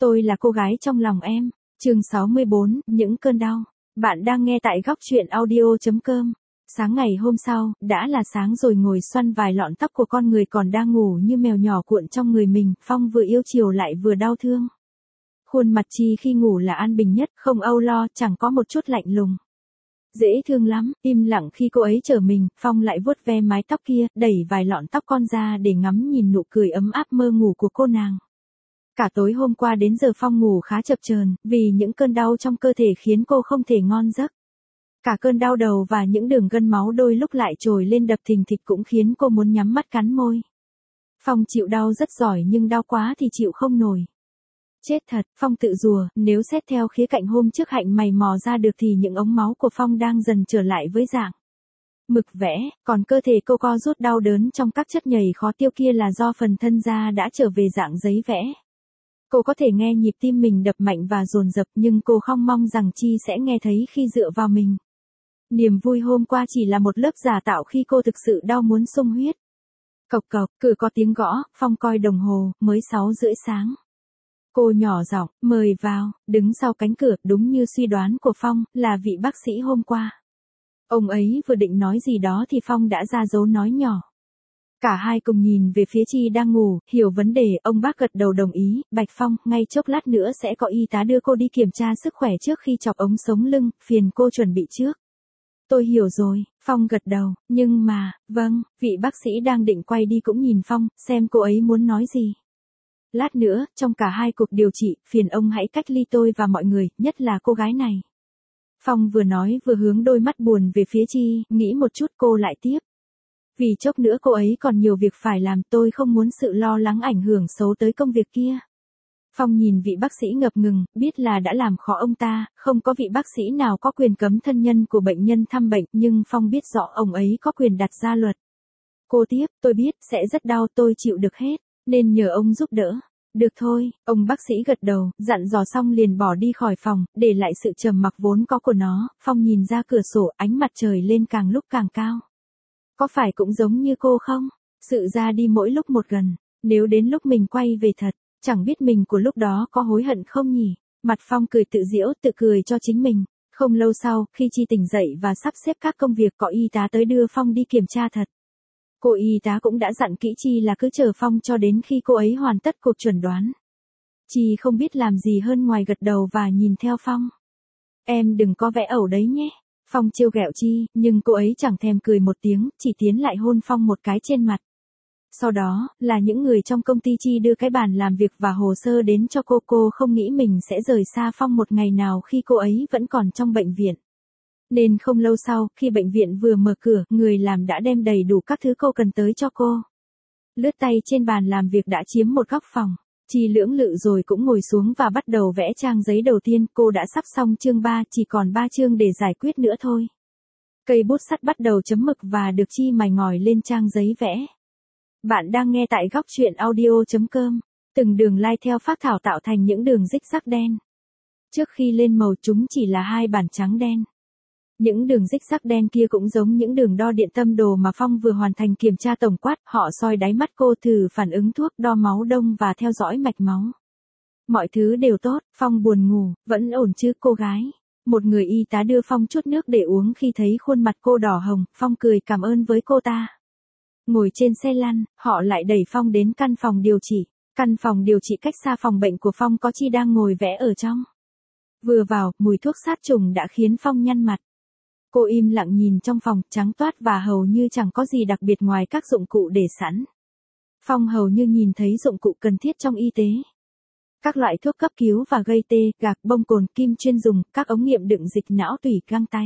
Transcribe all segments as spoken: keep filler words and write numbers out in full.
Tôi là cô gái trong lòng em. Chương sáu mươi bốn, những cơn đau. Bạn đang nghe tại góc truyện audio chấm com. Sáng ngày hôm sau, đã là sáng rồi, ngồi xoăn vài lọn tóc của con người còn đang ngủ như mèo nhỏ cuộn trong người mình, Phong vừa yêu chiều lại vừa đau thương. Khuôn mặt Chi khi ngủ là an bình nhất, không âu lo, chẳng có một chút lạnh lùng. Dễ thương lắm, im lặng khi cô ấy chở mình, Phong lại vuốt ve mái tóc kia, đẩy vài lọn tóc con ra để ngắm nhìn nụ cười ấm áp mơ ngủ của cô nàng. Cả tối hôm qua đến giờ Phong ngủ khá chập chờn, vì những cơn đau trong cơ thể khiến cô không thể ngon giấc. Cả cơn đau đầu và những đường gân máu đôi lúc lại trồi lên đập thình thịch cũng khiến cô muốn nhắm mắt cắn môi. Phong chịu đau rất giỏi nhưng đau quá thì chịu không nổi. Chết thật, Phong tự rủa, nếu xét theo khía cạnh hôm trước Hạnh mày mò ra được thì những ống máu của Phong đang dần trở lại với dạng mực vẽ, còn cơ thể cô co rút đau đớn trong các chất nhầy khó tiêu kia là do phần thân da đã trở về dạng giấy vẽ. Cô có thể nghe nhịp tim mình đập mạnh và dồn dập nhưng cô không mong rằng Chi sẽ nghe thấy khi dựa vào mình. Niềm vui hôm qua chỉ là một lớp giả tạo khi cô thực sự đau muốn sung huyết. Cộc cộc, cửa có tiếng gõ, Phong coi đồng hồ, mới sáu rưỡi sáng. Cô nhỏ giọng, mời vào, đứng sau cánh cửa, đúng như suy đoán của Phong, là vị bác sĩ hôm qua. Ông ấy vừa định nói gì đó thì Phong đã ra dấu nói nhỏ. Cả hai cùng nhìn về phía Chi đang ngủ, hiểu vấn đề, ông bác gật đầu đồng ý, Bạch Phong, ngay chốc lát nữa sẽ có y tá đưa cô đi kiểm tra sức khỏe trước khi chọc ống sống lưng, phiền cô chuẩn bị trước. Tôi hiểu rồi, Phong gật đầu, nhưng mà, vâng, vị bác sĩ đang định quay đi cũng nhìn Phong, xem cô ấy muốn nói gì. Lát nữa, trong cả hai cuộc điều trị, phiền ông hãy cách ly tôi và mọi người, nhất là cô gái này. Phong vừa nói vừa hướng đôi mắt buồn về phía Chi, nghĩ một chút cô lại tiếp. Vì chốc nữa cô ấy còn nhiều việc phải làm, tôi không muốn sự lo lắng ảnh hưởng xấu tới công việc kia. Phong nhìn vị bác sĩ ngập ngừng, biết là đã làm khó ông ta, không có vị bác sĩ nào có quyền cấm thân nhân của bệnh nhân thăm bệnh, nhưng Phong biết rõ ông ấy có quyền đặt ra luật. Cô tiếp, tôi biết, sẽ rất đau, tôi chịu được hết, nên nhờ ông giúp đỡ. Được thôi, ông bác sĩ gật đầu, dặn dò xong liền bỏ đi khỏi phòng, để lại sự trầm mặc vốn có của nó. Phong nhìn ra cửa sổ, ánh mặt trời lên càng lúc càng cao. Có phải cũng giống như cô không? Sự ra đi mỗi lúc một gần, nếu đến lúc mình quay về thật, chẳng biết mình của lúc đó có hối hận không nhỉ? Mặt Phong cười tự giễu, tự cười cho chính mình. Không lâu sau, khi Chi tỉnh dậy và sắp xếp các công việc, có y tá tới đưa Phong đi kiểm tra thật. Cô y tá cũng đã dặn kỹ Chi là cứ chờ Phong cho đến khi cô ấy hoàn tất cuộc chẩn đoán. Chi không biết làm gì hơn ngoài gật đầu và nhìn theo Phong. Em đừng có vẽ ẩu đấy nhé. Phong trêu ghẹo Chi, nhưng cô ấy chẳng thèm cười một tiếng, chỉ tiến lại hôn Phong một cái trên mặt. Sau đó, là những người trong công ty Chi đưa cái bàn làm việc và hồ sơ đến cho cô. Cô không nghĩ mình sẽ rời xa Phong một ngày nào khi cô ấy vẫn còn trong bệnh viện. Nên không lâu sau, khi bệnh viện vừa mở cửa, người làm đã đem đầy đủ các thứ cô cần tới cho cô. Lướt tay trên bàn làm việc đã chiếm một góc phòng. Chi lưỡng lự rồi cũng ngồi xuống và bắt đầu vẽ trang giấy đầu tiên. Cô đã sắp xong chương ba, chỉ còn ba chương để giải quyết nữa thôi. Cây bút sắt bắt đầu chấm mực và được Chi mài ngòi lên trang giấy vẽ. Bạn đang nghe tại góc truyện audio chấm com. Từng đường lai theo phác thảo tạo thành những đường rích rắc đen. Trước khi lên màu chúng chỉ là hai bản trắng đen. Những đường rích rắc đen kia cũng giống những đường đo điện tâm đồ mà Phong vừa hoàn thành kiểm tra tổng quát, họ soi đáy mắt cô, thử phản ứng thuốc, đo máu đông và theo dõi mạch máu. Mọi thứ đều tốt, Phong buồn ngủ, vẫn ổn chứ cô gái. Một người y tá đưa Phong chút nước để uống, khi thấy khuôn mặt cô đỏ hồng, Phong cười cảm ơn với cô ta. Ngồi trên xe lăn, họ lại đẩy Phong đến căn phòng điều trị. Căn phòng điều trị cách xa phòng bệnh của Phong, có Chi đang ngồi vẽ ở trong. Vừa vào, mùi thuốc sát trùng đã khiến Phong nhăn mặt. Cô im lặng nhìn trong phòng, trắng toát và hầu như chẳng có gì đặc biệt ngoài các dụng cụ để sẵn. Phong hầu như nhìn thấy dụng cụ cần thiết trong y tế. Các loại thuốc cấp cứu và gây tê, gạc, bông cồn, kim chuyên dùng, các ống nghiệm đựng dịch não tủy, găng tay.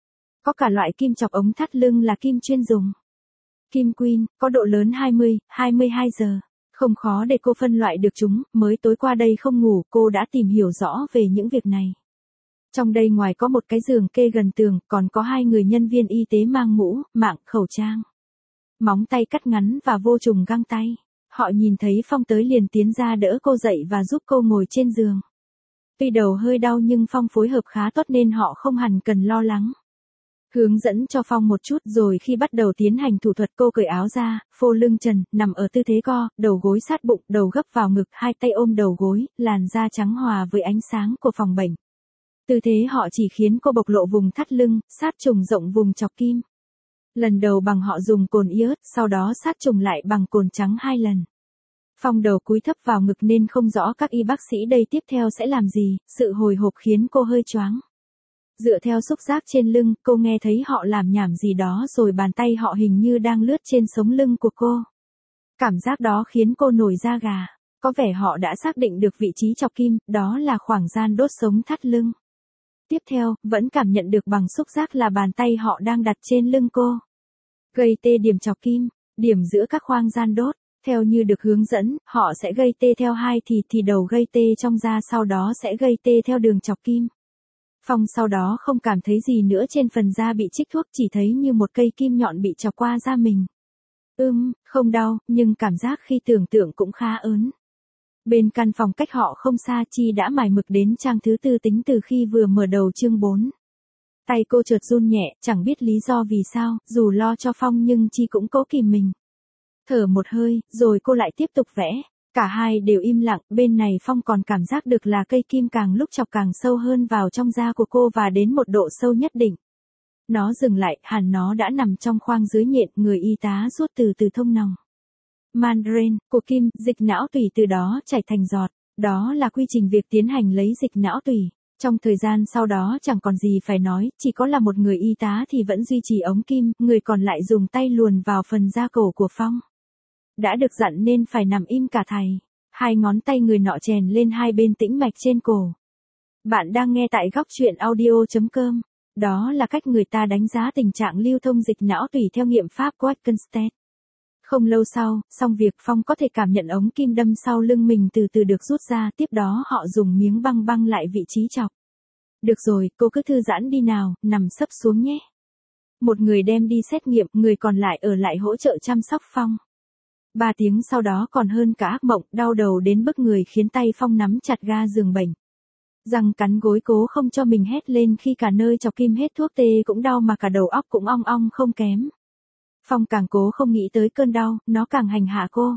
Có cả loại kim chọc ống thắt lưng là kim chuyên dùng. Kim Queen, có độ lớn hai mươi, hai mươi hai giờ. Không khó để cô phân loại được chúng, mới tối qua đây không ngủ, cô đã tìm hiểu rõ về những việc này. Trong đây ngoài có một cái giường kê gần tường, còn có hai người nhân viên y tế mang mũ, mạng, khẩu trang, móng tay cắt ngắn và vô trùng găng tay. Họ nhìn thấy Phong tới liền tiến ra đỡ cô dậy và giúp cô ngồi trên giường. Tuy đầu hơi đau nhưng Phong phối hợp khá tốt nên họ không hẳn cần lo lắng. Hướng dẫn cho Phong một chút rồi khi bắt đầu tiến hành thủ thuật cô cởi áo ra, phô lưng trần, nằm ở tư thế co, đầu gối sát bụng, đầu gấp vào ngực, hai tay ôm đầu gối, làn da trắng hòa với ánh sáng của phòng bệnh. Tư thế họ chỉ khiến cô bộc lộ vùng thắt lưng, sát trùng rộng vùng chọc kim. Lần đầu bằng họ dùng cồn iốt, sau đó sát trùng lại bằng cồn trắng hai lần. Phong đầu cúi thấp vào ngực nên không rõ các y bác sĩ đây tiếp theo sẽ làm gì, sự hồi hộp khiến cô hơi choáng. Dựa theo xúc giác trên lưng, cô nghe thấy họ làm nhảm gì đó rồi bàn tay họ hình như đang lướt trên sống lưng của cô. Cảm giác đó khiến cô nổi da gà. Có vẻ họ đã xác định được vị trí chọc kim, đó là khoảng gian đốt sống thắt lưng. Tiếp theo, vẫn cảm nhận được bằng xúc giác là bàn tay họ đang đặt trên lưng cô. Gây tê điểm chọc kim, điểm giữa các khoang gian đốt. Theo như được hướng dẫn, họ sẽ gây tê theo hai thì thì đầu gây tê trong da sau đó sẽ gây tê theo đường chọc kim. Phong sau đó không cảm thấy gì nữa trên phần da bị chích thuốc, chỉ thấy như một cây kim nhọn bị chọc qua da mình. Ưm, không đau, nhưng cảm giác khi tưởng tượng cũng khá ớn. Bên căn phòng cách họ không xa, Chi đã mải mực đến trang thứ tư tính từ khi vừa mở đầu chương bốn. Tay cô chợt run nhẹ, chẳng biết lý do vì sao, dù lo cho Phong nhưng Chi cũng cố kìm mình. Thở một hơi, rồi cô lại tiếp tục vẽ. Cả hai đều im lặng, bên này Phong còn cảm giác được là cây kim càng lúc chọc càng sâu hơn vào trong da của cô và đến một độ sâu nhất định. Nó dừng lại, hẳn nó đã nằm trong khoang dưới nhện, người y tá rút từ từ thông nòng. Mandarin, của kim, dịch não tủy từ đó chảy thành giọt. Đó là quy trình việc tiến hành lấy dịch não tủy. Trong thời gian sau đó chẳng còn gì phải nói, chỉ có là một người y tá thì vẫn duy trì ống kim, người còn lại dùng tay luồn vào phần da cổ của Phong. Đã được dặn nên phải nằm im cả thầy. Hai ngón tay người nọ chèn lên hai bên tĩnh mạch trên cổ. Bạn đang nghe tại góc truyện audio chấm com. Đó là cách người ta đánh giá tình trạng lưu thông dịch não tùy theo nghiệm pháp Quackenstedt. Không lâu sau, xong việc Phong có thể cảm nhận ống kim đâm sau lưng mình từ từ được rút ra, tiếp đó họ dùng miếng băng băng lại vị trí chọc. Được rồi, cô cứ thư giãn đi nào, nằm sấp xuống nhé. Một người đem đi xét nghiệm, người còn lại ở lại hỗ trợ chăm sóc Phong. Ba tiếng sau đó còn hơn cả ác mộng, đau đầu đến bức người khiến tay Phong nắm chặt ga giường bệnh. Răng cắn gối cố không cho mình hét lên khi cả nơi chọc kim hết thuốc tê cũng đau mà cả đầu óc cũng ong ong không kém. Phong càng cố không nghĩ tới cơn đau, nó càng hành hạ cô.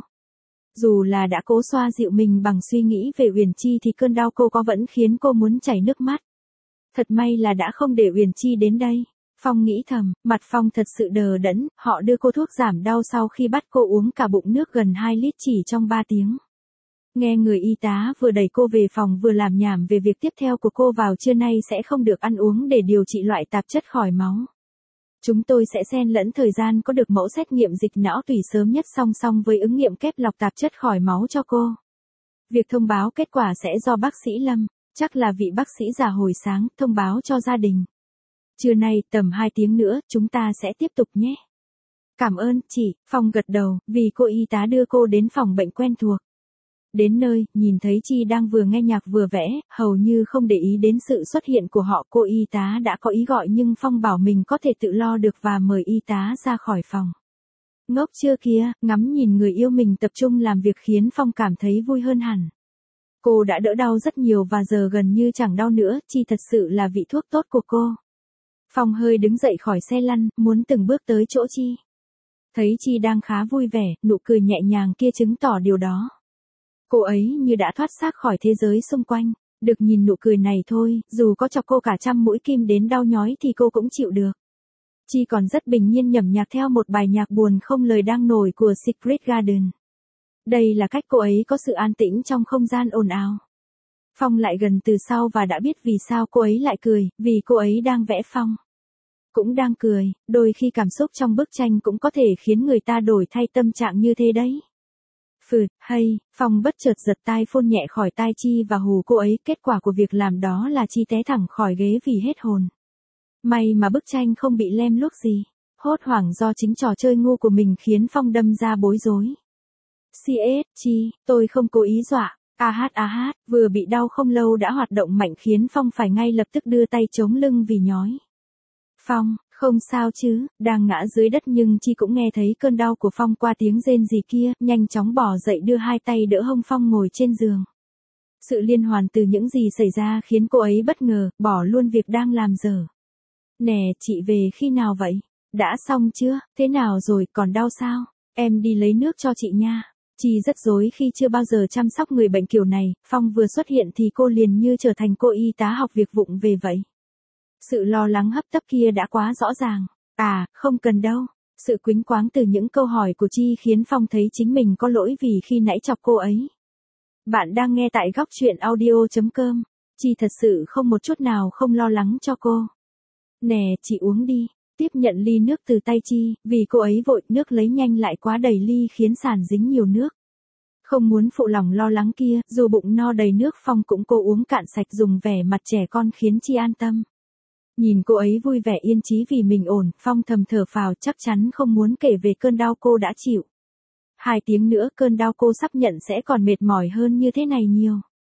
Dù là đã cố xoa dịu mình bằng suy nghĩ về Uyển Chi thì cơn đau cô có vẫn khiến cô muốn chảy nước mắt. Thật may là đã không để Uyển Chi đến đây. Phong nghĩ thầm, mặt Phong thật sự đờ đẫn, họ đưa cô thuốc giảm đau sau khi bắt cô uống cả bụng nước gần hai lít chỉ trong ba tiếng. Nghe người y tá vừa đẩy cô về phòng vừa làm nhảm về việc tiếp theo của cô vào trưa nay sẽ không được ăn uống để điều trị loại tạp chất khỏi máu. Chúng tôi sẽ xen lẫn thời gian có được mẫu xét nghiệm dịch não tủy sớm nhất song song với ứng nghiệm kép lọc tạp chất khỏi máu cho cô. Việc thông báo kết quả sẽ do bác sĩ Lâm, chắc là vị bác sĩ già hồi sáng, thông báo cho gia đình. Trưa nay, tầm hai tiếng nữa, chúng ta sẽ tiếp tục nhé. Cảm ơn, chị, Phong gật đầu, vì cô y tá đưa cô đến phòng bệnh quen thuộc. Đến nơi, nhìn thấy Chi đang vừa nghe nhạc vừa vẽ, hầu như không để ý đến sự xuất hiện của họ. Cô y tá đã có ý gọi nhưng Phong bảo mình có thể tự lo được và mời y tá ra khỏi phòng. Ngốc chưa kia, ngắm nhìn người yêu mình tập trung làm việc khiến Phong cảm thấy vui hơn hẳn. Cô đã đỡ đau rất nhiều và giờ gần như chẳng đau nữa, Chi thật sự là vị thuốc tốt của cô. Phong hơi đứng dậy khỏi xe lăn, muốn từng bước tới chỗ Chi. Thấy Chi đang khá vui vẻ, nụ cười nhẹ nhàng kia chứng tỏ điều đó. Cô ấy như đã thoát xác khỏi thế giới xung quanh, được nhìn nụ cười này thôi, dù có chọc cô cả trăm mũi kim đến đau nhói thì cô cũng chịu được. Chi còn rất bình nhiên nhẩm nhạc theo một bài nhạc buồn không lời đang nổi của Secret Garden. Đây là cách cô ấy có sự an tĩnh trong không gian ồn ào. Phong lại gần từ sau và đã biết vì sao cô ấy lại cười, vì cô ấy đang vẽ Phong. Cũng đang cười, đôi khi cảm xúc trong bức tranh cũng có thể khiến người ta đổi thay tâm trạng như thế đấy. Phừ, hay, Phong bất chợt giật tai phone nhẹ khỏi tai Chi và hù cô ấy, kết quả của việc làm đó là Chi té thẳng khỏi ghế vì hết hồn. May mà bức tranh không bị lem luốc gì, hốt hoảng do chính trò chơi ngu của mình khiến Phong đâm ra bối rối. xê ét, Chi, tôi không cố ý dọa, a hát a hát, vừa bị đau không lâu đã hoạt động mạnh khiến Phong phải ngay lập tức đưa tay chống lưng vì nhói. Phong, không sao chứ, đang ngã dưới đất nhưng Chi cũng nghe thấy cơn đau của Phong qua tiếng rên rỉ kia, nhanh chóng bò dậy đưa hai tay đỡ hông Phong ngồi trên giường. Sự liên hoàn từ những gì xảy ra khiến cô ấy bất ngờ, bỏ luôn việc đang làm dở. Nè, chị về khi nào vậy? Đã xong chưa? Thế nào rồi, còn đau sao? Em đi lấy nước cho chị nha. Chi rất rối khi chưa bao giờ chăm sóc người bệnh kiểu này, Phong vừa xuất hiện thì cô liền như trở thành cô y tá học việc vụng về vậy. Sự lo lắng hấp tấp kia đã quá rõ ràng. À, không cần đâu. Sự quýnh quáng từ những câu hỏi của Chi khiến Phong thấy chính mình có lỗi vì khi nãy chọc cô ấy. Bạn đang nghe tại góc truyện audio chấm com. Chi thật sự không một chút nào không lo lắng cho cô. Nè, chị uống đi. Tiếp nhận ly nước từ tay Chi, vì cô ấy vội nước lấy nhanh lại quá đầy ly khiến sàn dính nhiều nước. Không muốn phụ lòng lo lắng kia, dù bụng no đầy nước Phong cũng cố uống cạn sạch dùng vẻ mặt trẻ con khiến Chi an tâm. Nhìn cô ấy vui vẻ yên chí vì mình ổn, Phong thầm thở phào chắc chắn không muốn kể về cơn đau cô đã chịu. Hai tiếng nữa cơn đau cô sắp nhận sẽ còn mệt mỏi hơn như thế này nhiều.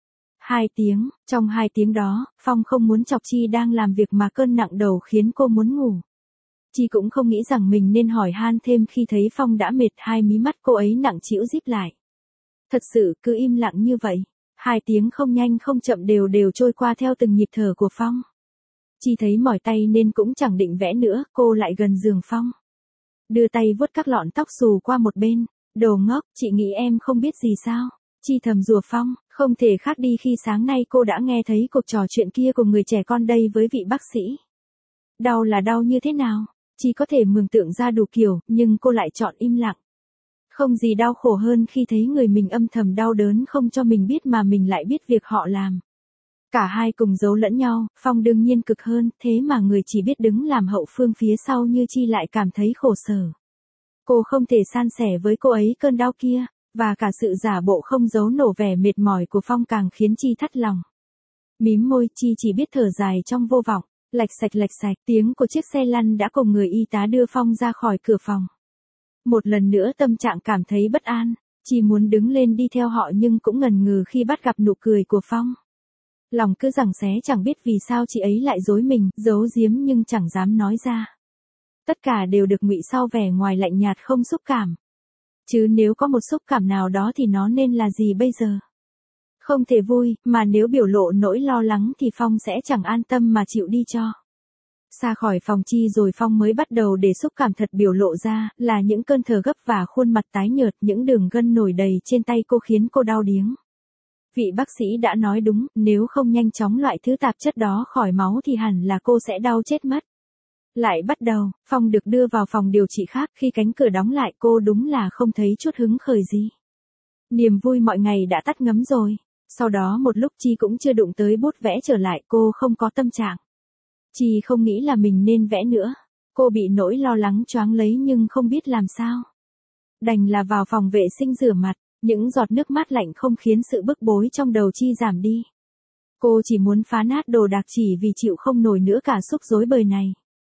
Hai tiếng, trong hai tiếng đó, Phong không muốn chọc Chi đang làm việc mà cơn nặng đầu khiến cô muốn ngủ. Chi cũng không nghĩ rằng mình nên hỏi han thêm khi thấy Phong đã mệt, hai mí mắt cô ấy nặng trĩu díp lại. Thật sự cứ im lặng như vậy, hai tiếng không nhanh không chậm đều đều trôi qua theo từng nhịp thở của Phong. Chi thấy mỏi tay nên cũng chẳng định vẽ nữa, cô lại gần giường Phong. Đưa tay vuốt các lọn tóc xù qua một bên. Đồ ngốc, chị nghĩ em không biết gì sao? Chi thầm rủa Phong, không thể khác đi khi sáng nay cô đã nghe thấy cuộc trò chuyện kia của người trẻ con đây với vị bác sĩ. Đau là đau như thế nào? Chi có thể mường tượng ra đủ kiểu, nhưng cô lại chọn im lặng. Không gì đau khổ hơn khi thấy người mình âm thầm đau đớn không cho mình biết mà mình lại biết việc họ làm. Cả hai cùng giấu lẫn nhau, Phong đương nhiên cực hơn, thế mà người chỉ biết đứng làm hậu phương phía sau như Chi lại cảm thấy khổ sở. Cô không thể san sẻ với cô ấy cơn đau kia, và cả sự giả bộ không giấu nổi vẻ mệt mỏi của Phong càng khiến Chi thắt lòng. Mím môi, Chi chỉ biết thở dài trong vô vọng, lạch sạch lạch sạch, tiếng của chiếc xe lăn đã cùng người y tá đưa Phong ra khỏi cửa phòng. Một lần nữa tâm trạng cảm thấy bất an, Chi muốn đứng lên đi theo họ nhưng cũng ngần ngừ khi bắt gặp nụ cười của Phong. Lòng cứ giằng xé chẳng biết vì sao chị ấy lại dối mình, giấu giếm nhưng chẳng dám nói ra. Tất cả đều được ngụy sau vẻ ngoài lạnh nhạt không xúc cảm. Chứ nếu có một xúc cảm nào đó thì nó nên là gì bây giờ? Không thể vui, mà nếu biểu lộ nỗi lo lắng thì Phong sẽ chẳng an tâm mà chịu đi cho. Xa khỏi phòng Chi rồi Phong mới bắt đầu để xúc cảm thật biểu lộ ra, là những cơn thở gấp và khuôn mặt tái nhợt, những đường gân nổi đầy trên tay cô khiến cô đau điếng. Vị bác sĩ đã nói đúng, nếu không nhanh chóng loại thứ tạp chất đó khỏi máu thì hẳn là cô sẽ đau chết mất. Lại bắt đầu, Phong được đưa vào phòng điều trị khác, khi cánh cửa đóng lại cô đúng là không thấy chút hứng khởi gì. Niềm vui mọi ngày đã tắt ngấm rồi. Sau đó một lúc Chi cũng chưa đụng tới bút vẽ trở lại, cô không có tâm trạng. Chi không nghĩ là mình nên vẽ nữa. Cô bị nỗi lo lắng choáng lấy nhưng không biết làm sao. Đành là vào phòng vệ sinh rửa mặt, những giọt nước mát lạnh không khiến sự bức bối trong đầu Chi giảm đi. Cô chỉ muốn phá nát đồ đạc chỉ vì chịu không nổi nữa cả xúc rối bời này.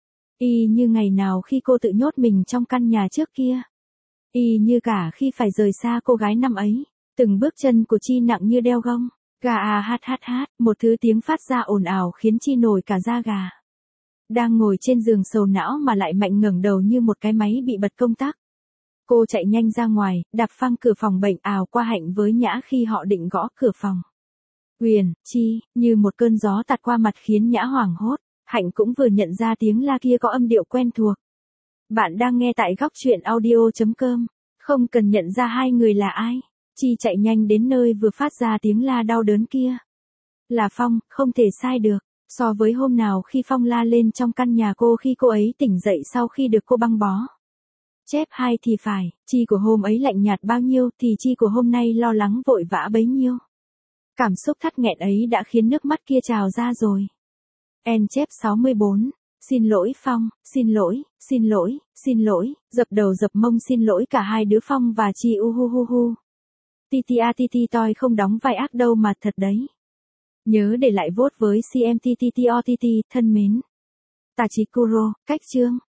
Y như ngày nào khi cô tự nhốt mình trong căn nhà trước kia. Y như cả khi phải rời xa cô gái năm ấy. Từng bước chân của Chi nặng như đeo gông. Gà à hát hát hát, một thứ tiếng phát ra ồn ào khiến Chi nổi cả da gà. Đang ngồi trên giường sầu não mà lại mạnh ngẩng đầu như một cái máy bị bật công tắc. Cô chạy nhanh ra ngoài, đạp phăng cửa phòng bệnh ào qua Hạnh với Nhã khi họ định gõ cửa phòng. Huyền, Chi, như một cơn gió tạt qua mặt khiến Nhã hoảng hốt. Hạnh cũng vừa nhận ra tiếng la kia có âm điệu quen thuộc. Bạn đang nghe tại góc truyện audio chấm com. Không cần nhận ra hai người là ai. Chi chạy nhanh đến nơi vừa phát ra tiếng la đau đớn kia. Là Phong, không thể sai được. So với hôm nào khi Phong la lên trong căn nhà cô khi cô ấy tỉnh dậy sau khi được cô băng bó. Chép hai thì phải, Chi của hôm ấy lạnh nhạt bao nhiêu thì Chi của hôm nay lo lắng vội vã bấy nhiêu. Cảm xúc thắt nghẹn ấy đã khiến nước mắt kia trào ra rồi. En chép sáu mươi bốn. Xin lỗi Phong, xin lỗi, xin lỗi, xin lỗi, dập đầu dập mông xin lỗi cả hai đứa Phong và Chi u hu hu hu. Titi a Titi toi không đóng vai ác đâu mà thật đấy. Nhớ để lại vote với xê em tê tê tê o tê tê, thân mến. Tachikuro, cách chương.